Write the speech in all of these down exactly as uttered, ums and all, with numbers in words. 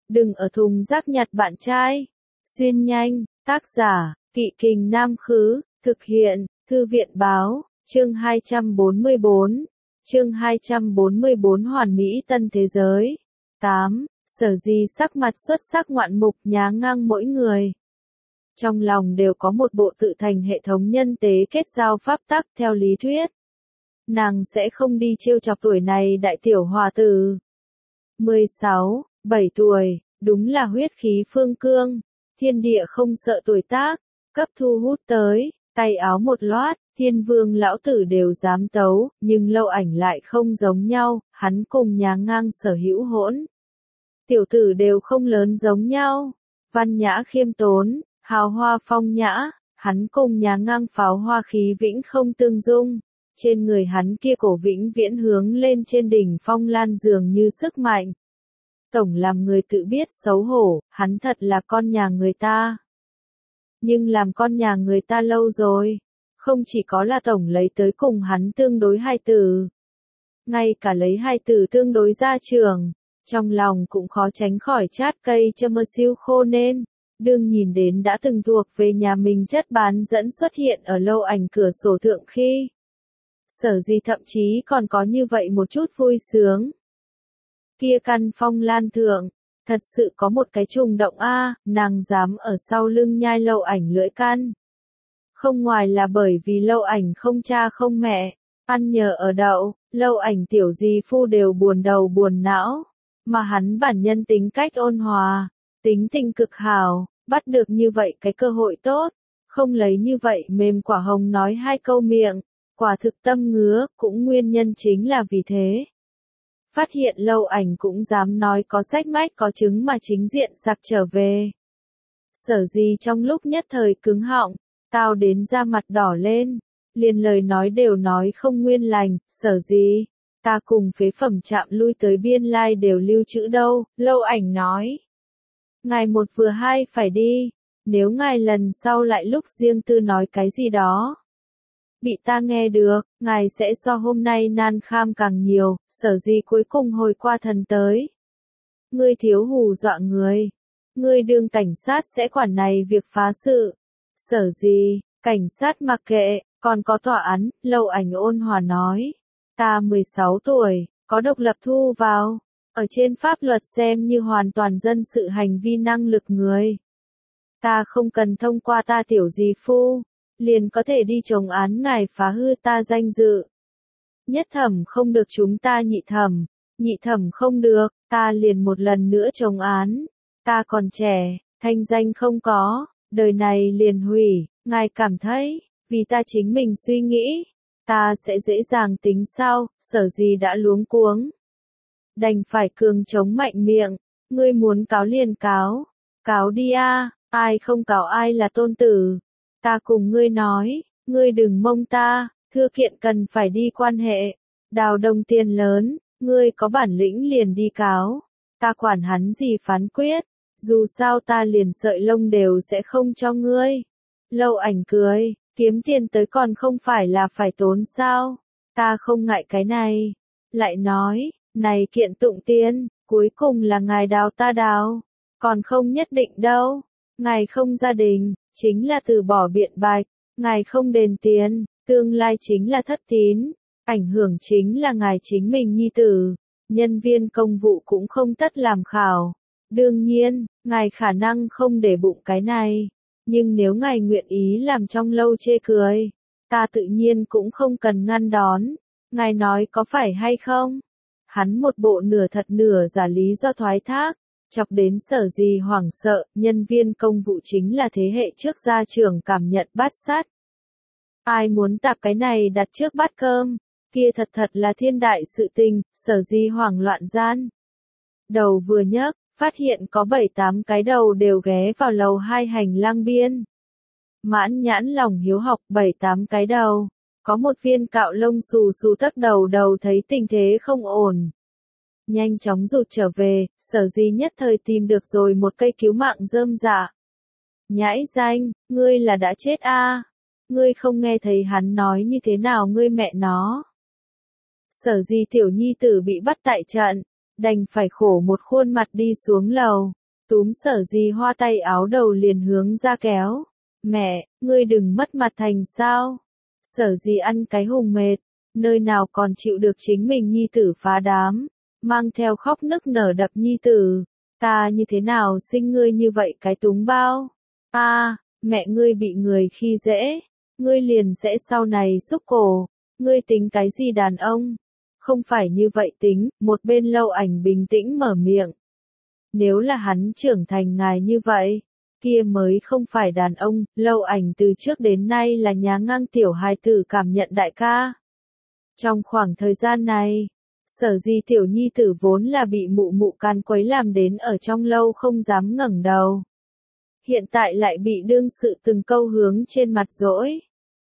đừng ở thùng rác nhặt bạn trai. Xuyên nhanh, tác giả, Kỵ Kình Nam Khứ, thực hiện, Thư viện Báo, chương hai trăm bốn mươi bốn, chương hai trăm bốn mươi bốn Hoàn Mỹ Tân Thế Giới. tám. Sở Di sắc mặt xuất sắc ngoạn mục nhá ngang mỗi người. Trong lòng đều có một bộ tự thành hệ thống nhân tế kết giao pháp tắc theo lý thuyết. Nàng sẽ không đi trêu chọc tuổi này đại tiểu hòa tử. mười sáu, bảy tuổi, đúng là huyết khí phương cương, thiên địa không sợ tuổi tác, cấp thu hút tới, tay áo một loát, thiên vương lão tử đều dám tấu, nhưng Lâu Ảnh lại không giống nhau, hắn cùng nhá ngang sở hữu hỗn. Tiểu tử đều không lớn giống nhau, văn nhã khiêm tốn, hào hoa phong nhã, hắn cùng nhá ngang pháo hoa khí vĩnh không tương dung. Trên người hắn kia cổ vĩnh viễn hướng lên trên đỉnh phong lan dường như sức mạnh. Tổng làm người tự biết xấu hổ, hắn thật là con nhà người ta. Nhưng làm con nhà người ta lâu rồi, không chỉ có là tổng lấy tới cùng hắn tương đối hai từ. Ngay cả lấy hai từ tương đối ra trường, trong lòng cũng khó tránh khỏi chát cây chơ mơ siêu khô nên. Đương nhìn đến đã từng thuộc về nhà mình chất bán dẫn xuất hiện ở Lâu Ảnh cửa sổ thượng khi. Sở Di thậm chí còn có như vậy một chút vui sướng. Kia căn phong lan thượng, thật sự có một cái trùng động a, nàng dám ở sau lưng nhai Lâu Ảnh lưỡi căn. Không ngoài là bởi vì Lâu Ảnh không cha không mẹ, ăn nhờ ở đậu, Lâu Ảnh tiểu di phu đều buồn đầu buồn não, mà hắn bản nhân tính cách ôn hòa, tính tình cực hảo, bắt được như vậy cái cơ hội tốt, không lấy như vậy mềm quả hồng nói hai câu miệng. Quả thực tâm ngứa, cũng nguyên nhân chính là vì thế. Phát hiện Lâu Ảnh cũng dám nói có sách mách có chứng mà chính diện sặc trở về. Sở Di trong lúc nhất thời cứng họng, tao đến da mặt đỏ lên, liền lời nói đều nói không nguyên lành, Sở Di, ta cùng phế phẩm chạm lui tới biên lai đều lưu trữ đâu, Lâu Ảnh nói. Ngài một vừa hai phải đi, nếu ngài lần sau lại lúc riêng tư nói cái gì đó. Bị ta nghe được, ngài sẽ so hôm nay nan kham càng nhiều, Sở Di cuối cùng hồi qua thần tới. Ngươi thiếu hù dọa người. Ngươi đương cảnh sát sẽ quản này việc phá sự. Sở Di, cảnh sát mặc kệ, còn có tòa án, Lâu Ảnh ôn hòa nói. Ta mười sáu tuổi, có độc lập thu vào, ở trên pháp luật xem như hoàn toàn dân sự hành vi năng lực người. Ta không cần thông qua ta tiểu di phu. Liền có thể đi chống án ngài phá hư ta danh dự. Nhất thẩm không được chúng ta nhị thẩm, nhị thẩm không được, ta liền một lần nữa chống án. Ta còn trẻ, thanh danh không có, đời này liền hủy, ngài cảm thấy, vì ta chính mình suy nghĩ, ta sẽ dễ dàng tính sao, Sở Di đã luống cuống. Đành phải cường chống mạnh miệng, ngươi muốn cáo liền cáo, cáo đi a, ai không cáo ai là tôn tử. Ta cùng ngươi nói, ngươi đừng mông ta, thư kiện cần phải đi quan hệ. Đào đồng tiền lớn, ngươi có bản lĩnh liền đi cáo. Ta quản hắn gì phán quyết, dù sao ta liền sợi lông đều sẽ không cho ngươi. Lâu Ảnh cười, kiếm tiền tới còn không phải là phải tốn sao. Ta không ngại cái này. Lại nói, này kiện tụng tiền, cuối cùng là ngài đào ta đào. Còn không nhất định đâu. Ngài không gia đình. Chính là từ bỏ biện bạch, ngài không đền tiền, tương lai chính là thất tín, ảnh hưởng chính là ngài chính mình nhi tử, nhân viên công vụ cũng không tất làm khảo. Đương nhiên, ngài khả năng không để bụng cái này, nhưng nếu ngài nguyện ý làm trong lâu chê cười, ta tự nhiên cũng không cần ngăn đón, ngài nói có phải hay không? Hắn một bộ nửa thật nửa giả lý do thoái thác. Chọc đến Sở Di hoảng sợ, nhân viên công vụ chính là thế hệ trước gia trưởng cảm nhận bát sát. Ai muốn tạp cái này đặt trước bát cơm, kia thật thật là thiên đại sự tình, Sở Di hoảng loạn gian. Đầu vừa nhấc, phát hiện có bảy tám cái đầu đều ghé vào lầu hai hành lang biên. Mãn nhãn lòng hiếu học bảy tám cái đầu, có một viên cạo lông xù xù tấp đầu đầu thấy tình thế không ổn. Nhanh chóng rụt trở về, Sở Di nhất thời tìm được rồi một cây cứu mạng rơm dạ. Nhãi danh, ngươi là đã chết a? À? Ngươi không nghe thấy hắn nói như thế nào ngươi mẹ nó. Sở Di tiểu nhi tử bị bắt tại trận, đành phải khổ một khuôn mặt đi xuống lầu, Túm Sở Di Hoa tay áo đầu liền hướng ra kéo. Mẹ, ngươi đừng mất mặt thành sao? Sở Di ăn cái hùng mệt, nơi nào còn chịu được chính mình nhi tử phá đám, mang theo khóc nức nở đập nhi tử. Ta như thế nào sinh ngươi như vậy cái túng bao? A, à, mẹ ngươi bị người khi dễ, ngươi liền sẽ sau này xúc cổ, ngươi tính cái gì đàn ông? Không phải như vậy tính, một bên Lâu Ảnh bình tĩnh mở miệng. Nếu là hắn trưởng thành ngài như vậy, kia mới không phải đàn ông. Lâu Ảnh từ trước đến nay là nhá ngang tiểu hài tử cảm nhận đại ca. Trong khoảng thời gian này, Sở Di tiểu nhi tử vốn là bị mụ mụ can quấy làm đến ở trong lâu không dám ngẩng đầu. Hiện tại lại bị đương sự từng câu hướng trên mặt dỗi.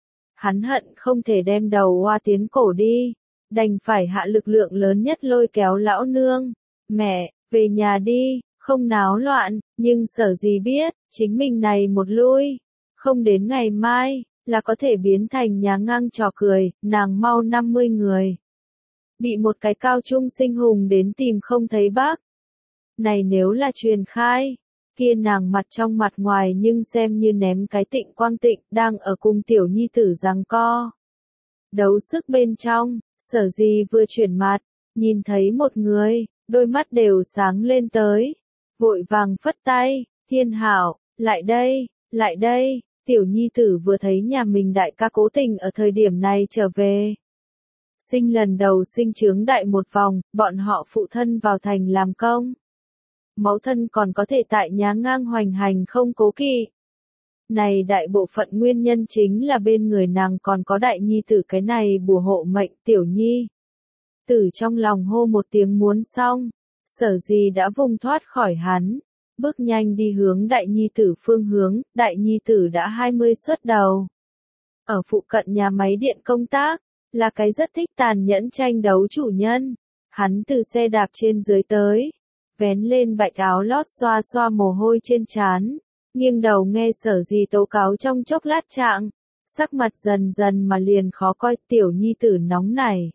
Hắn hận không thể đem đầu hoa tiến cổ đi, đành phải hạ lực lượng lớn nhất lôi kéo lão nương. Mẹ, về nhà đi, không náo loạn, nhưng Sở Di biết, chính mình này một lui, không đến ngày mai, là có thể biến thành nhá ngang trò cười, nàng mau năm mươi người. Bị một cái cao trung sinh hùng đến tìm không thấy bác. Này nếu là truyền khai, kia nàng mặt trong mặt ngoài nhưng xem như ném cái Tịnh Quang Tịnh đang ở cùng tiểu nhi tử giằng co. Đấu sức bên trong, Sở Di vừa chuyển mặt, nhìn thấy một người, đôi mắt đều sáng lên tới. Vội vàng phất tay, Thiên Hảo, lại đây, lại đây, tiểu nhi tử vừa thấy nhà mình đại ca cố tình ở thời điểm này trở về. Sinh lần đầu sinh chướng đại một vòng, bọn họ phụ thân vào thành làm công. Mẫu thân còn có thể tại nhá ngang hoành hành không cố kỵ. Này đại bộ phận nguyên nhân chính là bên người nàng còn có đại nhi tử cái này bùa hộ mệnh tiểu nhi. Tử trong lòng hô một tiếng muốn xong, Sở Di đã vùng thoát khỏi hắn, bước nhanh đi hướng đại nhi tử phương hướng, đại nhi tử đã hai mươi xuất đầu. Ở phụ cận nhà máy điện công tác, là cái rất thích tàn nhẫn tranh đấu chủ nhân. Hắn từ xe đạp trên dưới tới, vén lên bạch áo lót xoa xoa mồ hôi trên trán, nghiêng đầu nghe Sở Di tố cáo trong chốc lát trạng, sắc mặt dần dần mà liền khó coi. Tiểu nhi tử nóng nảy,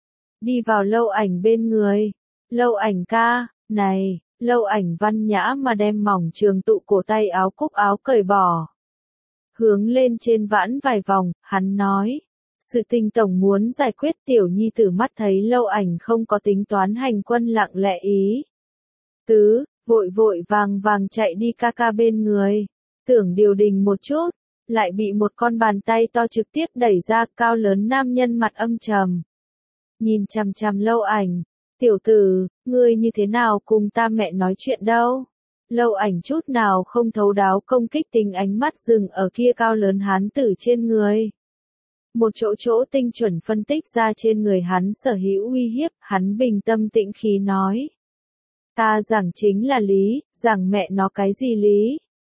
đi vào Lâu Ảnh bên người. Lâu Ảnh ca, này, Lâu Ảnh văn nhã mà đem mỏng trường tụ cổ tay áo cúc áo cởi bỏ. Hướng lên trên vãn vài vòng, hắn nói, sự tình tổng muốn giải quyết. Tiểu nhi tử mắt thấy Lâu Ảnh không có tính toán hành quân lặng lẽ ý tứ, vội vội vàng vàng chạy đi ca ca bên người, tưởng điều đình một chút, lại bị một con bàn tay to trực tiếp đẩy ra. Cao lớn nam nhân mặt âm trầm, nhìn chằm chằm Lâu Ảnh. Tiểu tử, ngươi như thế nào cùng ta mẹ nói chuyện đâu? Lâu Ảnh chút nào không thấu đáo công kích tình ánh mắt dừng ở kia cao lớn hán tử trên người. Một chỗ chỗ tinh chuẩn phân tích ra trên người hắn sở hữu uy hiếp, hắn bình tâm tĩnh khí nói. Ta giảng chính là lý, giảng mẹ nó cái gì lý?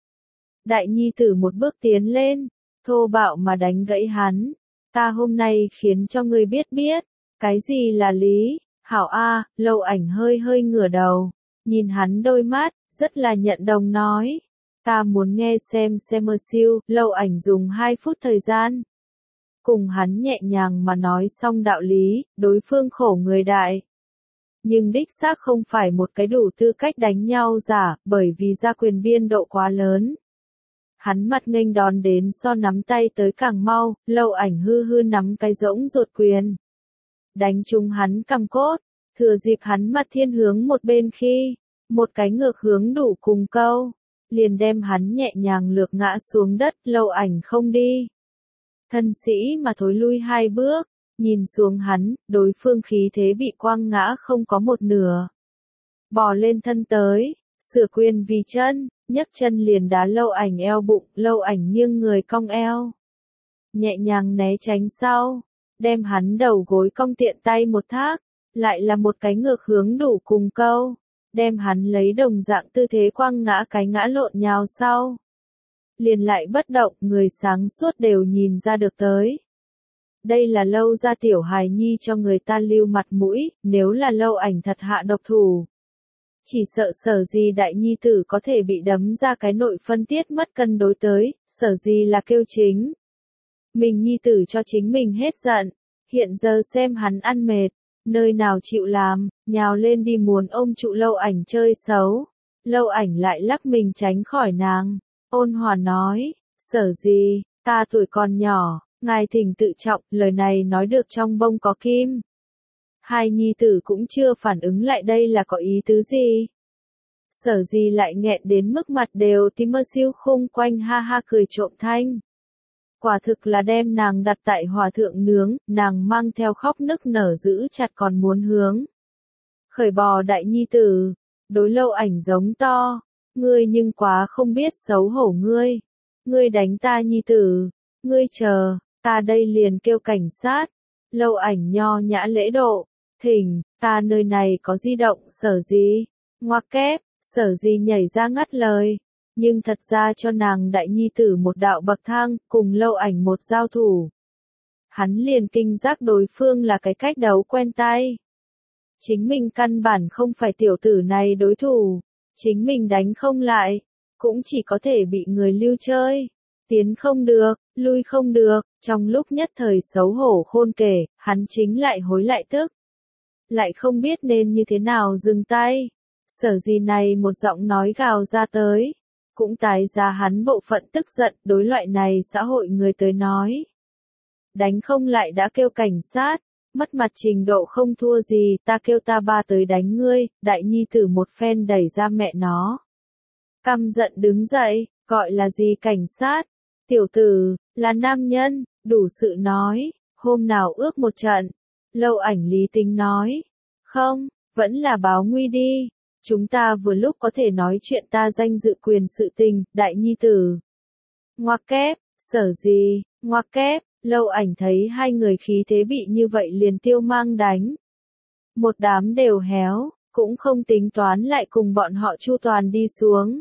Đại nhi tử một bước tiến lên, thô bạo mà đánh gãy hắn. Ta hôm nay khiến cho ngươi biết biết, cái gì là lý? Hảo A, Lâu Ảnh hơi hơi ngửa đầu, nhìn hắn đôi mắt, rất là nhận đồng nói. Ta muốn nghe xem xem mơ siêu. Lâu Ảnh dùng hai phút thời gian, cùng hắn nhẹ nhàng mà nói xong đạo lý, đối phương khổ người đại. Nhưng đích xác không phải một cái đủ tư cách đánh nhau giả, bởi vì gia quyền biên độ quá lớn. Hắn mặt nghênh đón đến so nắm tay tới càng mau. Lâu Ảnh hư hư nắm cái rỗng rột quyền, đánh trúng hắn cằm cốt, thừa dịp hắn mặt thiên hướng một bên khi, một cái ngược hướng đủ cùng câu, liền đem hắn nhẹ nhàng lược ngã xuống đất. Lâu Ảnh không đi, thân sĩ mà thối lui hai bước, nhìn xuống hắn, đối phương khí thế bị quăng ngã không có một nửa. Bò lên thân tới, sửa quyền vì chân, nhấc chân liền đá Lâu Ảnh eo bụng. Lâu Ảnh nghiêng người cong eo, nhẹ nhàng né tránh sau, đem hắn đầu gối cong tiện tay một thác, lại là một cái ngược hướng đủ cùng câu, đem hắn lấy đồng dạng tư thế quăng ngã cái ngã lộn nhào sau. Liền lại bất động, người sáng suốt đều nhìn ra được tới. Đây là Lâu gia tiểu hài nhi cho người ta lưu mặt mũi, nếu là Lâu Ảnh thật hạ độc thủ. Chỉ sợ Sở Di đại nhi tử có thể bị đấm ra cái nội phân tiết mất cân đối tới. Sở Di là kêu chính mình nhi tử cho chính mình hết giận, hiện giờ xem hắn ăn mệt, nơi nào chịu làm, nhào lên đi muốn ôm trụ Lâu Ảnh chơi xấu. Lâu Ảnh lại lắc mình tránh khỏi nàng, ôn hòa nói, Sở Di, ta tuổi còn nhỏ, ngài thỉnh tự trọng, lời này nói được trong bông có kim. Hai nhi tử cũng chưa phản ứng lại đây là có ý tứ gì. Sở Di lại nghẹn đến mức mặt đều tím mơ siêu khung quanh ha ha cười trộm thanh. Quả thực là đem nàng đặt tại hòa thượng nướng, nàng mang theo khóc nức nở giữ chặt còn muốn hướng. Khởi bò đại nhi tử, đối Lâu Ảnh giống to, ngươi nhưng quá không biết xấu hổ ngươi. Ngươi đánh ta nhi tử, ngươi chờ, ta đây liền kêu cảnh sát. Lâu Ảnh nho nhã lễ độ, thỉnh, ta nơi này có di động. Sở Di, ngoặc kép, Sở Di nhảy ra ngắt lời, nhưng thật ra cho nàng đại nhi tử một đạo bậc thang, cùng Lâu Ảnh một giao thủ. Hắn liền kinh giác đối phương là cái cách đấu quen tay. Chính mình căn bản không phải tiểu tử này đối thủ, chính mình đánh không lại, cũng chỉ có thể bị người lưu chơi. Tiến không được, lui không được, trong lúc nhất thời xấu hổ khôn kể, hắn chính lại hối lại tức. Lại không biết nên như thế nào dừng tay. Sở Di này một giọng nói gào ra tới, cũng tái ra hắn bộ phận tức giận. Đối loại này xã hội người tới nói, đánh không lại đã kêu cảnh sát, mất mặt trình độ không thua gì. Ta kêu ta ba tới đánh ngươi. Đại nhi tử một phen đẩy ra mẹ nó, căm giận đứng dậy, gọi là gì cảnh sát, tiểu tử, là nam nhân, đủ sự nói, hôm nào ước một trận. Lâu Ảnh lý tính nói, không, vẫn là báo nguy đi, chúng ta vừa lúc có thể nói chuyện ta danh dự quyền sự tình. Đại nhi tử, ngoặc kép, Sở Di, ngoặc kép. Lâu Ảnh thấy hai người khí thế bị như vậy liền tiêu mang đánh. Một đám đều héo, cũng không tính toán lại cùng bọn họ chu toàn đi xuống.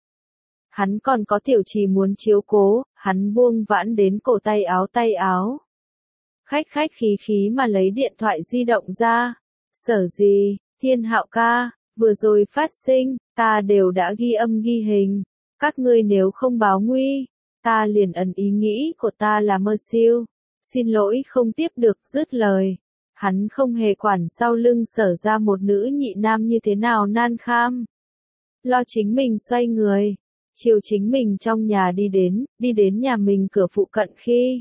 Hắn còn có Tiểu Trì muốn chiếu cố, hắn buông vãn đến cổ tay áo tay áo. Khách khách khí khí mà lấy điện thoại di động ra. Sở Di, Thiên Hạo ca, vừa rồi phát sinh, ta đều đã ghi âm ghi hình. Các ngươi nếu không báo nguy, ta liền ẩn ý nghĩ của ta là mơ siêu. Xin lỗi không tiếp được, dứt lời. Hắn không hề quản sau lưng Sở ra một nữ nhị nam như thế nào nan kham. Lo chính mình xoay người, chiều chính mình trong nhà đi đến, đi đến nhà mình cửa phụ cận khi.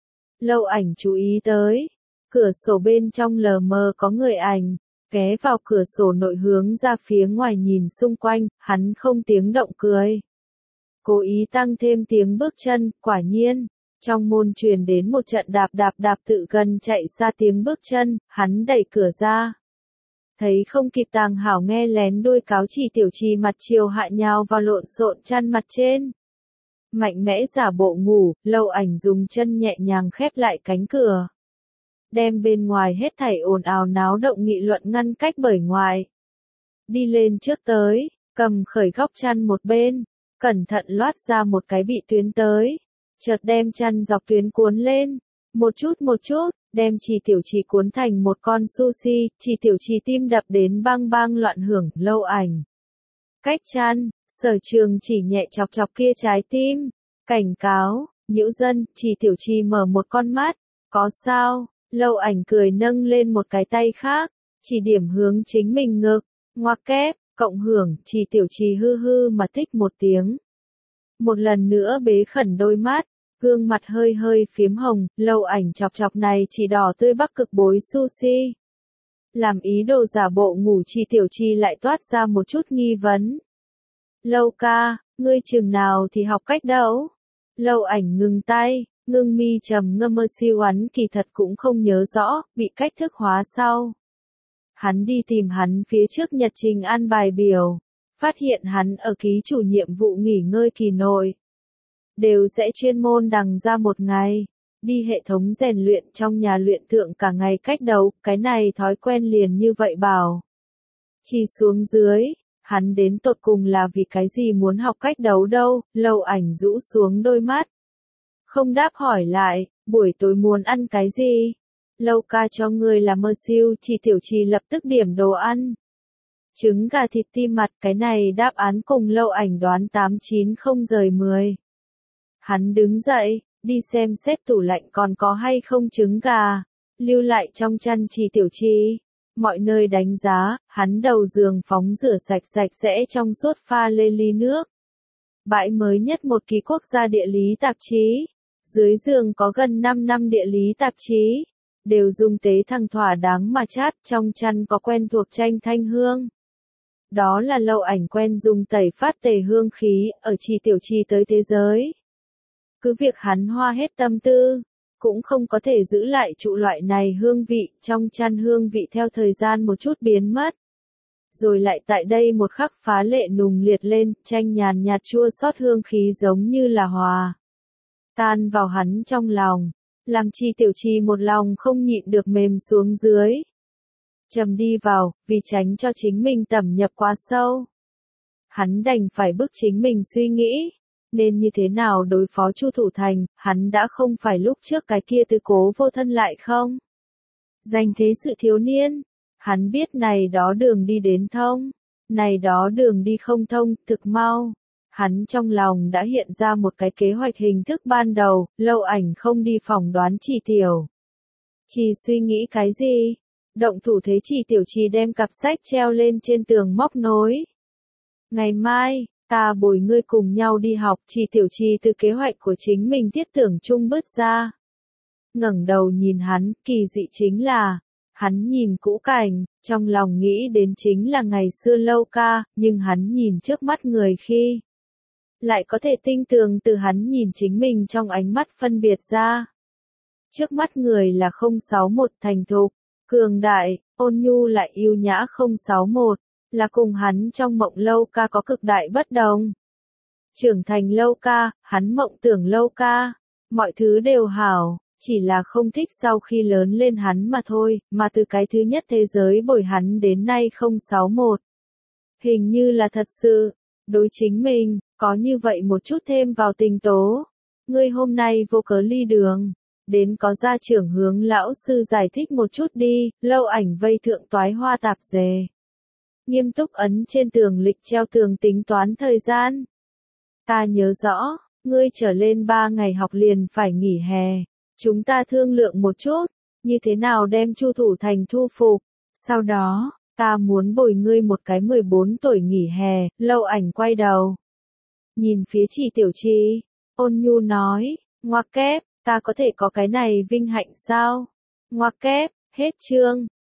Lâu Ảnh chú ý tới, cửa sổ bên trong lờ mờ có người ảnh, ghé vào cửa sổ nội hướng ra phía ngoài nhìn xung quanh, hắn không tiếng động cười. Cố ý tăng thêm tiếng bước chân, quả nhiên, trong môn truyền đến một trận đạp đạp đạp tự gần chạy ra tiếng bước chân, hắn đẩy cửa ra. Thấy không kịp tàng hảo nghe lén đôi cáo chỉ Tiểu Trì mặt chiều hạ nhào vào lộn xộn chăn mặt trên. Mạnh mẽ giả bộ ngủ, Lâu Ảnh dùng chân nhẹ nhàng khép lại cánh cửa. Đem bên ngoài hết thảy ồn ào náo động nghị luận ngăn cách bởi ngoài. Đi lên trước tới, cầm khởi góc chăn một bên, cẩn thận loát ra một cái bị tuyến tới. Chợt đem chăn dọc tuyến cuốn lên, một chút một chút, đem chỉ Tiểu Trì cuốn thành một con sushi. Chỉ Tiểu Trì tim đập đến bang bang loạn hưởng. Lâu Ảnh cách chăn, Sở Trường chỉ nhẹ chọc chọc kia trái tim, cảnh cáo, nhũ dân. Chỉ Tiểu Trì mở một con mắt, có sao? Lâu Ảnh cười nâng lên một cái tay khác, chỉ điểm hướng chính mình ngực, ngoặc kép, cộng hưởng. Chỉ Tiểu Trì hư hư mà thích một tiếng. Một lần nữa bế khẩn đôi mắt, gương mặt hơi hơi phiếm hồng. Lâu Ảnh chọc chọc này chỉ đỏ tươi bắc cực bối sushi. Làm ý đồ giả bộ ngủ. Chỉ Tiểu Trì lại toát ra một chút nghi vấn. Lâu ca, ngươi chừng nào thì học cách đấu? Lâu Ảnh ngừng tay, ngưng mi trầm ngâm mơ siêu hắn kỳ thật cũng không nhớ rõ, bị cách thức hóa sau. Hắn đi tìm hắn phía trước nhật trình an bài biểu, phát hiện hắn ở ký chủ nhiệm vụ nghỉ ngơi kỳ nội. Đều sẽ chuyên môn đằng ra một ngày, đi hệ thống rèn luyện trong nhà luyện thượng cả ngày cách đấu, cái này thói quen liền như vậy bảo. Chỉ xuống dưới, hắn đến tột cùng là vì cái gì muốn học cách đấu đâu. Lâu Ảnh rũ xuống đôi mắt, không đáp hỏi lại, buổi tối muốn ăn cái gì? Lâu ca cho ngươi là mơ siêu. Chỉ Tiểu Trì lập tức điểm đồ ăn. Trứng gà thịt tim mặt, cái này đáp án cùng Lâu Ảnh đoán tám chín không rời mười. Hắn đứng dậy, đi xem xét tủ lạnh còn có hay không trứng gà, lưu lại trong chăn. Chỉ Tiểu Trì, mọi nơi đánh giá, hắn đầu giường phóng rửa sạch sạch sẽ trong suốt pha lên ly nước. Bãi mới nhất một kỳ quốc gia địa lý tạp chí. Dưới giường có gần năm năm địa lý tạp chí. Đều dung tế thăng thỏa đáng mà chát, trong chăn có quen thuộc tranh thanh hương. Đó là Lâu Ảnh quen dùng tẩy phát tề hương khí, ở Trì Tiểu Trì tới thế giới. Cứ việc hắn hoa hết tâm tư, cũng không có thể giữ lại trụ loại này hương vị, trong chăn hương vị theo thời gian một chút biến mất. Rồi lại tại đây một khắc phá lệ nùng liệt lên, tranh nhàn nhạt chua xót hương khí giống như là hòa tan vào hắn trong lòng, làm Trì Tiểu Trì một lòng không nhịn được mềm xuống dưới. Trầm đi vào, vì tránh cho chính mình tẩm nhập quá sâu. Hắn đành phải bức chính mình suy nghĩ, nên như thế nào đối phó Chu Thủ Thành, hắn đã không phải lúc trước cái kia tư cố vô thân lại không. Dành thế sự thiếu niên, hắn biết này đó đường đi đến thông, này đó đường đi không thông, thực mau. Hắn trong lòng đã hiện ra một cái kế hoạch hình thức ban đầu, Lâu Ảnh không đi phỏng đoán Trì Tiểu Trì suy nghĩ cái gì. Động thủ thế Trì Tiểu Trì đem cặp sách treo lên trên tường móc nối. Ngày mai, ta bồi ngươi cùng nhau đi học. Trì Tiểu Trì từ kế hoạch của chính mình thiết tưởng chung bứt ra. Ngẩng đầu nhìn hắn, kỳ dị chính là, hắn nhìn cũ cảnh, trong lòng nghĩ đến chính là ngày xưa Lâu ca, nhưng hắn nhìn trước mắt người khi lại có thể tinh tường từ hắn nhìn chính mình trong ánh mắt phân biệt ra. Trước mắt người là không sáu một thành thục, cường đại, ôn nhu lại yêu nhã không sáu một, là cùng hắn trong mộng Lâu ca có cực đại bất đồng. Trưởng thành Lâu ca, hắn mộng tưởng Lâu ca, mọi thứ đều hảo, chỉ là không thích sau khi lớn lên hắn mà thôi, mà từ cái thứ nhất thế giới bồi hắn đến nay không sáu một. Hình như là thật sự, đối chính mình, có như vậy một chút thêm vào tình tố. Ngươi hôm nay vô cớ ly đường, đến có gia trưởng hướng lão sư giải thích một chút đi. Lâu Ảnh vây thượng toái hoa tạp dề, nghiêm túc ấn trên tường lịch treo tường tính toán thời gian. Ta nhớ rõ, ngươi trở lên ba ngày học liền phải nghỉ hè. Chúng ta thương lượng một chút, như thế nào đem Chu Thủ Thành thu phục. Sau đó, ta muốn bồi ngươi một cái mười bốn tuổi nghỉ hè. Lâu Ảnh quay đầu, nhìn phía Trì Tiểu Trì, ôn nhu nói, ngoặc kép, ta có thể có cái này vinh hạnh sao? Ngoặc kép, hết chương.